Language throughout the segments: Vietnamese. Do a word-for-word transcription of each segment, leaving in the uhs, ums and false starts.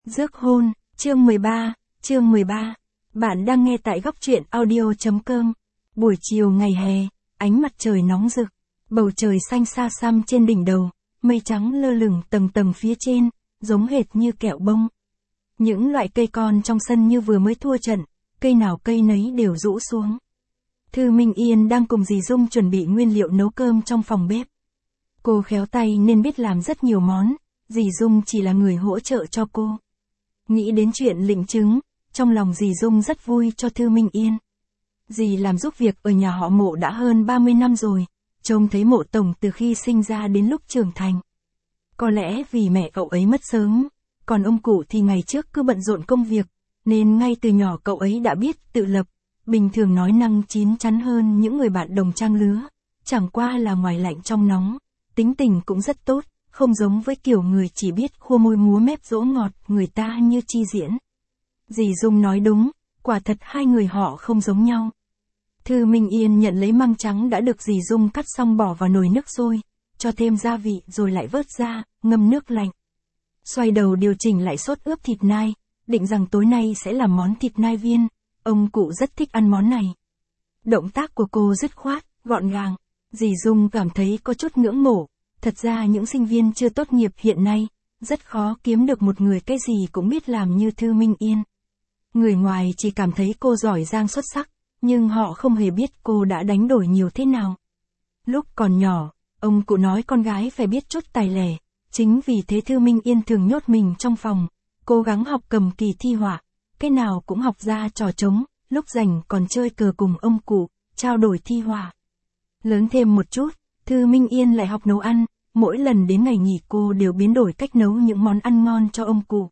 Rước hôn, chương mười ba, chương mười ba. Bạn đang nghe tại góc truyện audio.com. Buổi chiều ngày hè, ánh mặt trời nóng rực, bầu trời xanh xa xăm trên đỉnh đầu, mây trắng lơ lửng tầng tầng phía trên, giống hệt như kẹo bông. Những loại cây con trong sân như vừa mới thua trận, cây nào cây nấy đều rũ xuống. Thư Minh Yên đang cùng dì Dung chuẩn bị nguyên liệu nấu cơm trong phòng bếp. Cô khéo tay nên biết làm rất nhiều món, dì Dung chỉ là người hỗ trợ cho cô. Nghĩ đến chuyện lịnh chứng, trong lòng dì Dung rất vui cho Thư Minh Yên. Dì làm giúp việc ở nhà họ Mộ đã hơn ba mươi năm rồi, trông thấy Mộ Tổng từ khi sinh ra đến lúc trưởng thành. Có lẽ vì mẹ cậu ấy mất sớm, còn ông cụ thì ngày trước cứ bận rộn công việc, nên ngay từ nhỏ cậu ấy đã biết tự lập, bình thường nói năng chín chắn hơn những người bạn đồng trang lứa, chẳng qua là ngoài lạnh trong nóng, tính tình cũng rất tốt. Không giống với kiểu người chỉ biết khua môi múa mép dỗ ngọt người ta như Chi Diễn. Dì Dung nói đúng, quả thật hai người họ không giống nhau. Thư Minh Yên nhận lấy măng trắng đã được dì Dung cắt xong bỏ vào nồi nước sôi, cho thêm gia vị rồi lại vớt ra, ngâm nước lạnh. Xoay đầu điều chỉnh lại sốt ướp thịt nai, định rằng tối nay sẽ làm món thịt nai viên, ông cụ rất thích ăn món này. Động tác của cô dứt khoát, gọn gàng, dì Dung cảm thấy có chút ngưỡng mộ. Thật ra những sinh viên chưa tốt nghiệp hiện nay, rất khó kiếm được một người cái gì cũng biết làm như Thư Minh Yên. Người ngoài chỉ cảm thấy cô giỏi giang xuất sắc, nhưng họ không hề biết cô đã đánh đổi nhiều thế nào. Lúc còn nhỏ, ông cụ nói con gái phải biết chút tài lẻ, chính vì thế Thư Minh Yên thường nhốt mình trong phòng, cố gắng học cầm kỳ thi họa, cái nào cũng học ra trò trống, lúc rảnh còn chơi cờ cùng ông cụ, trao đổi thi họa. Lớn thêm một chút, Thư Minh Yên lại học nấu ăn, mỗi lần đến ngày nghỉ cô đều biến đổi cách nấu những món ăn ngon cho ông cụ.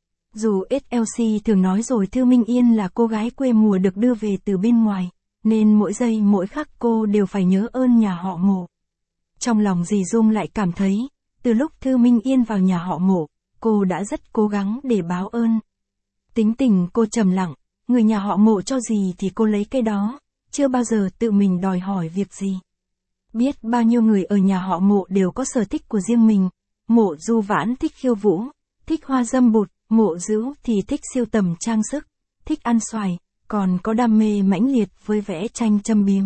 Dù ét lờ xê thường nói rồi Thư Minh Yên là cô gái quê mùa được đưa về từ bên ngoài, nên mỗi giây mỗi khắc cô đều phải nhớ ơn nhà họ Mộ. Trong lòng dì Dung lại cảm thấy, từ lúc Thư Minh Yên vào nhà họ Mộ, cô đã rất cố gắng để báo ơn. Tính tình cô trầm lặng, người nhà họ Mộ cho gì thì cô lấy cái đó, chưa bao giờ tự mình đòi hỏi việc gì. Biết bao nhiêu người ở nhà họ Mộ đều có sở thích của riêng mình, Mộ Du Vãn thích khiêu vũ, thích hoa dâm bụt, Mộ Dữu thì thích sưu tầm trang sức, thích ăn xoài, còn có đam mê mãnh liệt với vẽ tranh châm biếm.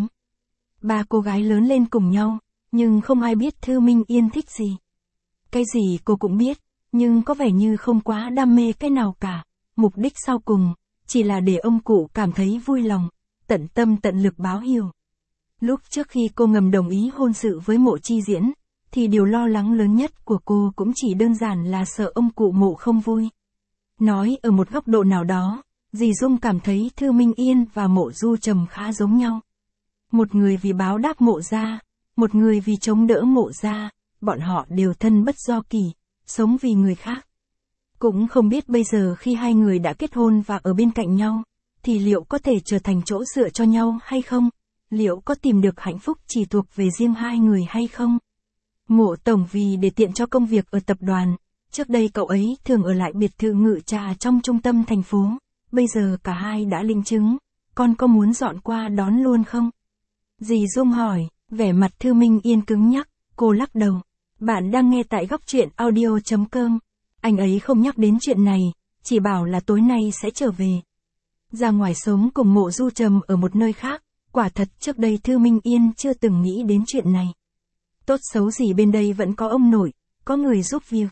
Ba cô gái lớn lên cùng nhau, nhưng không ai biết Thư Minh Yên thích gì. Cái gì cô cũng biết, nhưng có vẻ như không quá đam mê cái nào cả, mục đích sau cùng, chỉ là để ông cụ cảm thấy vui lòng, tận tâm tận lực báo hiếu. Lúc trước khi cô ngầm đồng ý hôn sự với Mộ Chi Diễn, thì điều lo lắng lớn nhất của cô cũng chỉ đơn giản là sợ ông cụ Mộ không vui. Nói ở một góc độ nào đó, dì Dung cảm thấy Thư Minh Yên và Mộ Du Trầm khá giống nhau. Một người vì báo đáp Mộ gia, một người vì chống đỡ Mộ gia, bọn họ đều thân bất do kỷ, sống vì người khác. Cũng không biết bây giờ khi hai người đã kết hôn và ở bên cạnh nhau, thì liệu có thể trở thành chỗ dựa cho nhau hay không? Liệu có tìm được hạnh phúc chỉ thuộc về riêng hai người hay không? Mộ Tổng vì để tiện cho công việc ở tập đoàn, trước đây cậu ấy thường ở lại biệt thự Ngự Trà trong trung tâm thành phố, bây giờ cả hai đã lĩnh chứng, con có muốn dọn qua đón luôn không? Dì Dung hỏi, vẻ mặt Thư Minh Yên cứng nhắc, cô lắc đầu. Bạn đang nghe tại góc truyện audio.com, anh ấy không nhắc đến chuyện này, chỉ bảo là tối nay sẽ trở về. Ra ngoài sống cùng Mộ Du Trầm ở một nơi khác. Quả thật trước đây Thư Minh Yên chưa từng nghĩ đến chuyện này. Tốt xấu gì bên đây vẫn có ông nội, có người giúp việc.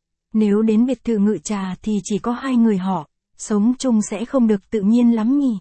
Nếu đến biệt thự Ngự Trà thì chỉ có hai người họ, sống chung sẽ không được tự nhiên lắm nhỉ.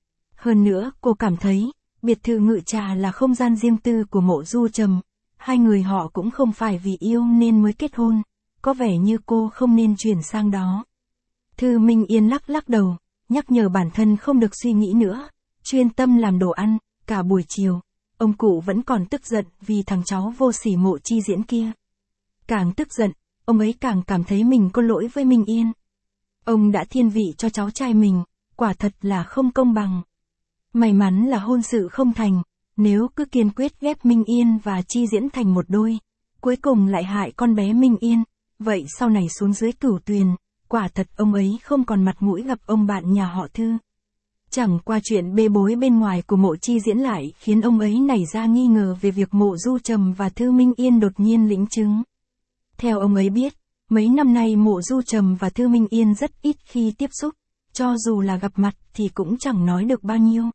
Hơn nữa cô cảm thấy, biệt thự Ngự Trà là không gian riêng tư của Mộ Du Trầm, hai người họ cũng không phải vì yêu nên mới kết hôn, có vẻ như cô không nên chuyển sang đó. Thư Minh Yên lắc lắc đầu, nhắc nhở bản thân không được suy nghĩ nữa. Chuyên tâm làm đồ ăn, cả buổi chiều, ông cụ vẫn còn tức giận vì thằng cháu vô sỉ Mộ Chi Diễn kia. Càng tức giận, ông ấy càng cảm thấy mình có lỗi với Minh Yên. Ông đã thiên vị cho cháu trai mình, quả thật là không công bằng. May mắn là hôn sự không thành, nếu cứ kiên quyết ghép Minh Yên và Chi Diễn thành một đôi, cuối cùng lại hại con bé Minh Yên, vậy sau này xuống dưới Cửu Tuyền, quả thật ông ấy không còn mặt mũi gặp ông bạn nhà họ Thư. Chẳng qua chuyện bê bối bên ngoài của Mộ Chi Diễn lại khiến ông ấy nảy ra nghi ngờ về việc Mộ Du Trầm và Thư Minh Yên đột nhiên lĩnh chứng. Theo ông ấy biết, Mấy năm nay Mộ Du Trầm và Thư Minh Yên rất ít khi tiếp xúc, cho dù là gặp mặt thì cũng chẳng nói được bao nhiêu.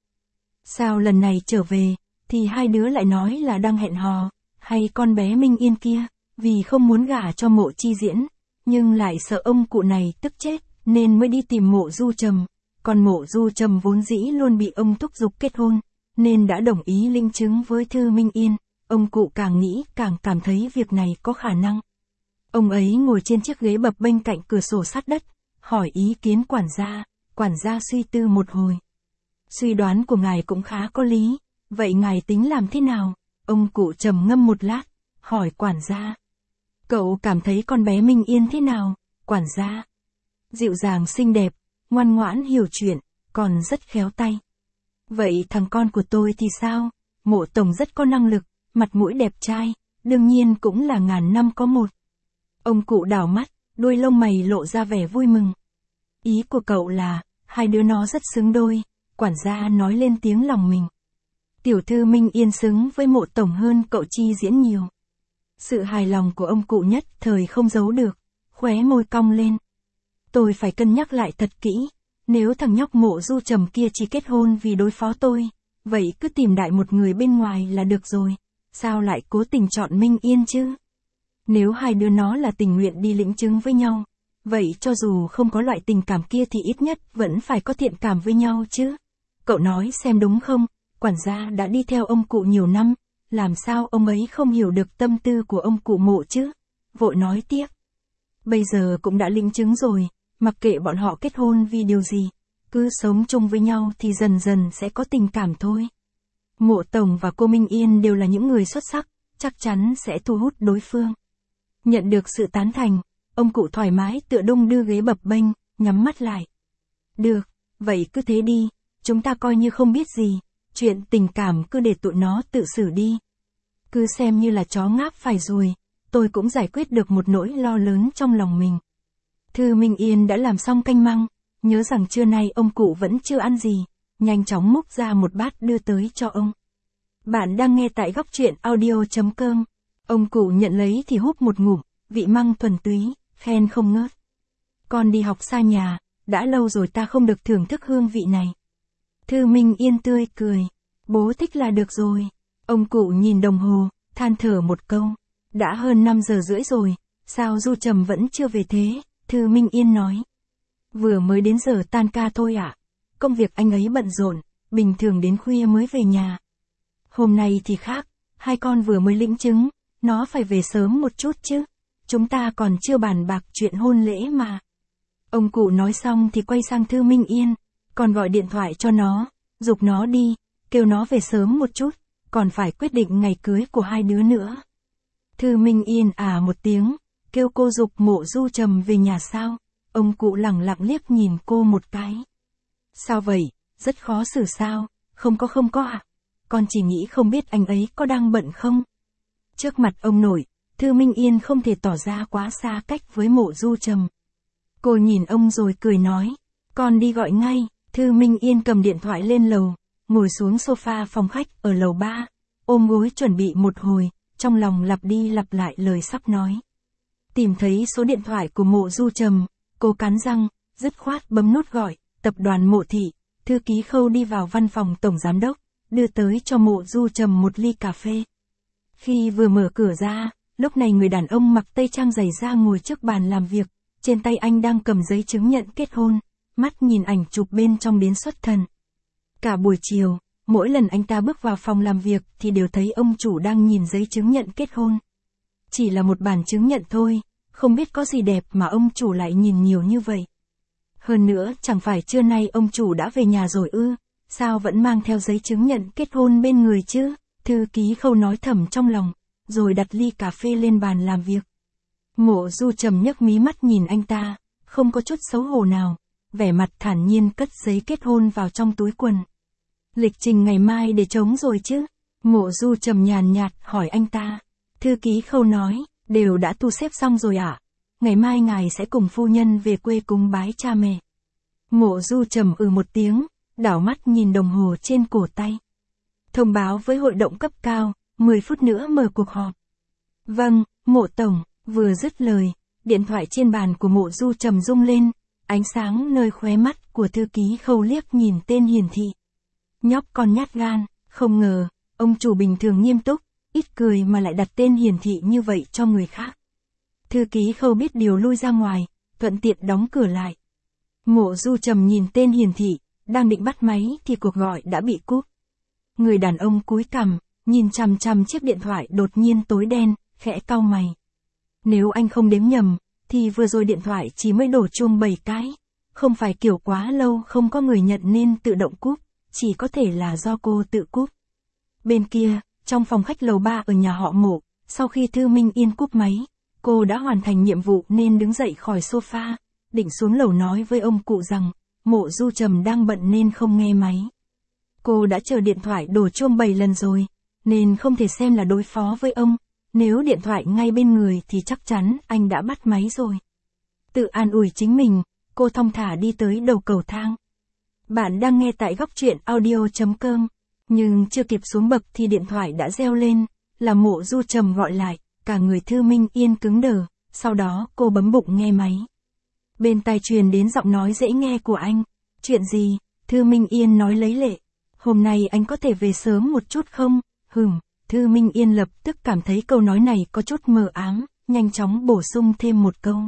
Sao lần này trở về, thì hai đứa lại nói là đang hẹn hò, hay con bé Minh Yên kia, vì không muốn gả cho Mộ Chi Diễn, nhưng lại sợ ông cụ này tức chết, nên mới đi tìm Mộ Du Trầm. Còn Mộ Du Trầm vốn dĩ luôn bị ông thúc giục kết hôn, nên đã đồng ý linh chứng với Thư Minh Yên. Ông cụ càng nghĩ càng cảm thấy việc này có khả năng. Ông ấy ngồi trên chiếc ghế bập bênh cạnh cửa sổ sát đất, hỏi ý kiến quản gia. Quản gia suy tư một hồi. Suy đoán của ngài cũng khá có lý, vậy ngài tính làm thế nào? Ông cụ trầm ngâm một lát, hỏi quản gia. Cậu cảm thấy con bé Minh Yên thế nào? Quản gia. Dịu dàng xinh đẹp, ngoan ngoãn hiểu chuyện, còn rất khéo tay. Vậy thằng con của tôi thì sao? Mộ tổng rất có năng lực, mặt mũi đẹp trai, đương nhiên cũng là ngàn năm có một. Ông cụ đảo mắt, đuôi lông mày lộ ra vẻ vui mừng. Ý của cậu là, hai đứa nó rất xứng đôi, quản gia nói lên tiếng lòng mình. Tiểu thư Minh Yên xứng với Mộ tổng hơn cậu Chi Diễn nhiều. Sự hài lòng của ông cụ nhất thời không giấu được, khóe môi cong lên. Tôi phải cân nhắc lại thật kỹ, nếu thằng nhóc Mộ Du Trầm kia chỉ kết hôn vì đối phó tôi, vậy cứ tìm đại một người bên ngoài là được rồi, sao lại cố tình chọn Minh Yên chứ? Nếu hai đứa nó là tình nguyện đi lĩnh chứng với nhau, vậy cho dù không có loại tình cảm kia thì ít nhất vẫn phải có thiện cảm với nhau chứ. Cậu nói xem đúng không? Quản gia đã đi theo ông cụ nhiều năm, làm sao ông ấy không hiểu được tâm tư của ông cụ Mộ chứ? Vội nói tiếp. Bây giờ cũng đã lĩnh chứng rồi, mặc kệ bọn họ kết hôn vì điều gì, cứ sống chung với nhau thì dần dần sẽ có tình cảm thôi. Mộ tổng và cô Minh Yên đều là những người xuất sắc, chắc chắn sẽ thu hút đối phương. Nhận được sự tán thành, ông cụ thoải mái tựa đung đưa ghế bập bênh, nhắm mắt lại. Được, vậy cứ thế đi, chúng ta coi như không biết gì, chuyện tình cảm cứ để tụi nó tự xử đi. Cứ xem như là chó ngáp phải ruồi, tôi cũng giải quyết được một nỗi lo lớn trong lòng mình. Thư Minh Yên đã làm xong canh măng, nhớ rằng trưa nay ông cụ vẫn chưa ăn gì, nhanh chóng múc ra một bát đưa tới cho ông. Bạn đang nghe tại góc truyện audio chấm com. Ông cụ nhận lấy thì húp một ngụm, vị măng thuần túy, khen không ngớt. Con đi học xa nhà, đã lâu rồi ta không được thưởng thức hương vị này. Thư Minh Yên tươi cười, bố thích là được rồi. Ông cụ nhìn đồng hồ, than thở một câu. Đã hơn năm giờ rưỡi rồi, sao Du Trầm vẫn chưa về thế? Thư Minh Yên nói. Vừa mới đến giờ tan ca thôi ạ. À? Công việc anh ấy bận rộn, bình thường đến khuya mới về nhà. Hôm nay thì khác, hai con vừa mới lĩnh chứng, nó phải về sớm một chút chứ. Chúng ta còn chưa bàn bạc chuyện hôn lễ mà. Ông cụ nói xong thì quay sang Thư Minh Yên, còn gọi điện thoại cho nó, giục nó đi, kêu nó về sớm một chút, còn phải quyết định ngày cưới của hai đứa nữa. Thư Minh Yên à một tiếng, kêu cô giục Mộ Du Trầm về nhà sao? Ông cụ lẳng lặng liếc nhìn cô một cái. Sao vậy, rất khó xử sao? Không có không có ạ. À? Con chỉ nghĩ không biết anh ấy có đang bận không? Trước mặt ông nội, Thư Minh Yên không thể tỏ ra quá xa cách với Mộ Du Trầm. Cô nhìn ông rồi cười nói, con đi gọi ngay. Thư Minh Yên cầm điện thoại lên lầu, ngồi xuống sofa phòng khách ở lầu ba, ôm gối chuẩn bị một hồi, trong lòng lặp đi lặp lại lời sắp nói. Tìm thấy số điện thoại của Mộ Du Trầm, cô cắn răng, dứt khoát bấm nút gọi, tập đoàn Mộ Thị. Thư ký Khâu đi vào văn phòng tổng giám đốc, đưa tới cho Mộ Du Trầm một ly cà phê. Khi vừa mở cửa ra, lúc này người đàn ông mặc tây trang dày da ngồi trước bàn làm việc, trên tay anh đang cầm giấy chứng nhận kết hôn, mắt nhìn ảnh chụp bên trong đến xuất thần. Cả buổi chiều, mỗi lần anh ta bước vào phòng làm việc thì đều thấy ông chủ đang nhìn giấy chứng nhận kết hôn. Chỉ là một bản chứng nhận thôi, không biết có gì đẹp mà ông chủ lại nhìn nhiều như vậy. Hơn nữa, chẳng phải trưa nay ông chủ đã về nhà rồi ư, sao vẫn mang theo giấy chứng nhận kết hôn bên người chứ? Thư ký Khâu nói thầm trong lòng, rồi đặt ly cà phê lên bàn làm việc. Mộ Du Trầm nhấc mí mắt nhìn anh ta, không có chút xấu hổ nào, vẻ mặt thản nhiên cất giấy kết hôn vào trong túi quần. Lịch trình ngày mai để trống rồi chứ? Mộ Du Trầm nhàn nhạt hỏi anh ta. Thư ký Khâu nói, đều đã thu xếp xong rồi ạ. À? Ngày mai ngài sẽ cùng phu nhân về quê cúng bái cha mẹ. Mộ Du Trầm ừ một tiếng, đảo mắt nhìn đồng hồ trên cổ tay. Thông báo với hội đồng cấp cao, mười phút nữa mở cuộc họp. Vâng, Mộ tổng. Vừa dứt lời, Điện thoại trên bàn của Mộ Du Trầm rung lên, ánh sáng nơi khóe mắt của thư ký Khâu liếc nhìn tên hiển thị. Nhóc con nhát gan, không ngờ, ông chủ bình thường nghiêm túc, ít cười mà lại đặt tên hiển thị như vậy cho người khác. Thư ký Khâu biết điều lui ra ngoài, thuận tiện đóng cửa lại. Mộ Du Trầm nhìn tên hiển thị, đang định bắt máy thì cuộc gọi đã bị cúp. Người đàn ông cúi cằm, nhìn chằm chằm chiếc điện thoại đột nhiên tối đen, khẽ cau mày. Nếu anh không đếm nhầm, thì vừa rồi điện thoại chỉ mới đổ chuông bảy cái. Không phải kiểu quá lâu không có người nhận nên tự động cúp, chỉ có thể là do cô tự cúp. Bên kia, trong phòng khách lầu ba ở nhà họ Mộ, sau khi Thư Minh Yên cúp máy, cô đã hoàn thành nhiệm vụ nên đứng dậy khỏi sofa, định xuống lầu nói với ông cụ rằng, Mộ Du Trầm đang bận nên không nghe máy. Cô đã chờ điện thoại đổ chuông bảy lần rồi, nên không thể xem là đối phó với ông, nếu điện thoại ngay bên người thì chắc chắn anh đã bắt máy rồi. Tự an ủi chính mình, cô thong thả đi tới đầu cầu thang. Bạn đang nghe tại góc truyện audio chấm com, nhưng chưa kịp xuống bậc thì điện thoại đã reo lên, là Mộ Du Trầm gọi lại, cả người Thư Minh Yên cứng đờ, sau đó cô bấm bụng nghe máy. Bên tai truyền đến giọng nói dễ nghe của anh. Chuyện gì? Thư Minh Yên nói lấy lệ. Hôm nay anh có thể về sớm một chút không? Hừm, Thư Minh Yên lập tức cảm thấy câu nói này có chút mờ ám, nhanh chóng bổ sung thêm một câu.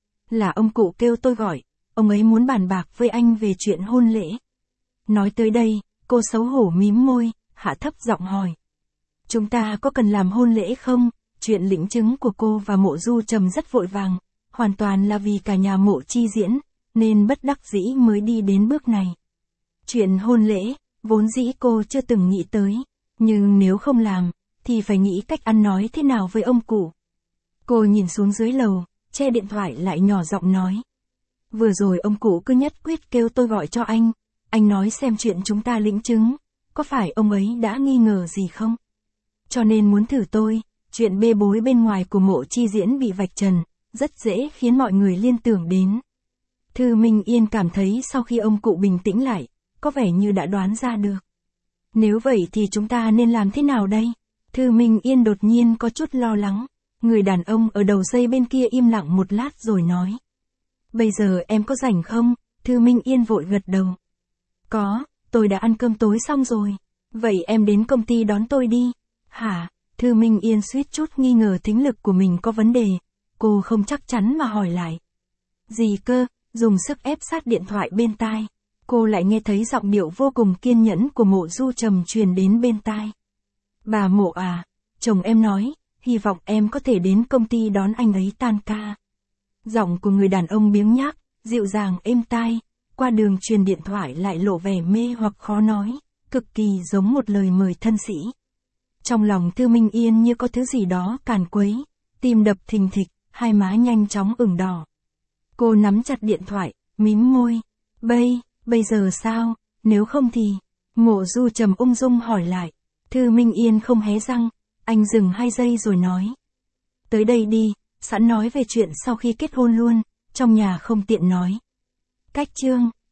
Là ông cụ kêu tôi gọi, ông ấy muốn bàn bạc với anh về chuyện hôn lễ. Nói tới đây, cô xấu hổ mím môi, hạ thấp giọng hỏi. Chúng ta có cần làm hôn lễ không? Chuyện lĩnh chứng của cô và Mộ Du Trầm rất vội vàng, hoàn toàn là vì cả nhà Mộ Chi Diễn, nên bất đắc dĩ mới đi đến bước này. Chuyện hôn lễ, vốn dĩ cô chưa từng nghĩ tới, nhưng nếu không làm, thì phải nghĩ cách ăn nói thế nào với ông cụ. Cô nhìn xuống dưới lầu, che điện thoại lại nhỏ giọng nói. Vừa rồi ông cụ cứ nhất quyết kêu tôi gọi cho anh, anh nói xem chuyện chúng ta lĩnh chứng, có phải ông ấy đã nghi ngờ gì không? Cho nên muốn thử tôi, chuyện bê bối bên ngoài của Mộ Chi Diễn bị vạch trần, rất dễ khiến mọi người liên tưởng đến. Thư Minh Yên cảm thấy sau khi ông cụ bình tĩnh lại, có vẻ như đã đoán ra được. Nếu vậy thì chúng ta nên làm thế nào đây? Thư Minh Yên đột nhiên có chút lo lắng. Người đàn ông ở đầu dây bên kia im lặng một lát rồi nói. Bây giờ em có rảnh không? Thư Minh Yên vội gật đầu. Có, tôi đã ăn cơm tối xong rồi. Vậy em đến công ty đón tôi đi. Hả? Thư Minh Yên suýt chút nghi ngờ thính lực của mình có vấn đề. Cô không chắc chắn mà hỏi lại. Gì cơ? Dùng sức ép sát điện thoại bên tai. Cô lại nghe thấy giọng điệu vô cùng kiên nhẫn của Mộ Du Trầm truyền đến bên tai. Bà Mộ à, chồng em nói, hy vọng em có thể đến công ty đón anh ấy tan ca. Giọng của người đàn ông biếng nhác, dịu dàng êm tai, qua đường truyền điện thoại lại lộ vẻ mê hoặc khó nói, cực kỳ giống một lời mời thân sĩ. Trong lòng Thư Minh Yên như có thứ gì đó càn quấy, tim đập thình thịch, hai má nhanh chóng ửng đỏ. Cô nắm chặt điện thoại, mím môi. Bây, bây giờ sao, nếu không thì... Mộ Du Trầm ung dung hỏi lại. Thư Minh Yên không hé răng, anh dừng hai giây rồi nói. Tới đây đi, sẵn nói về chuyện sau khi kết hôn luôn, trong nhà không tiện nói. Cách chương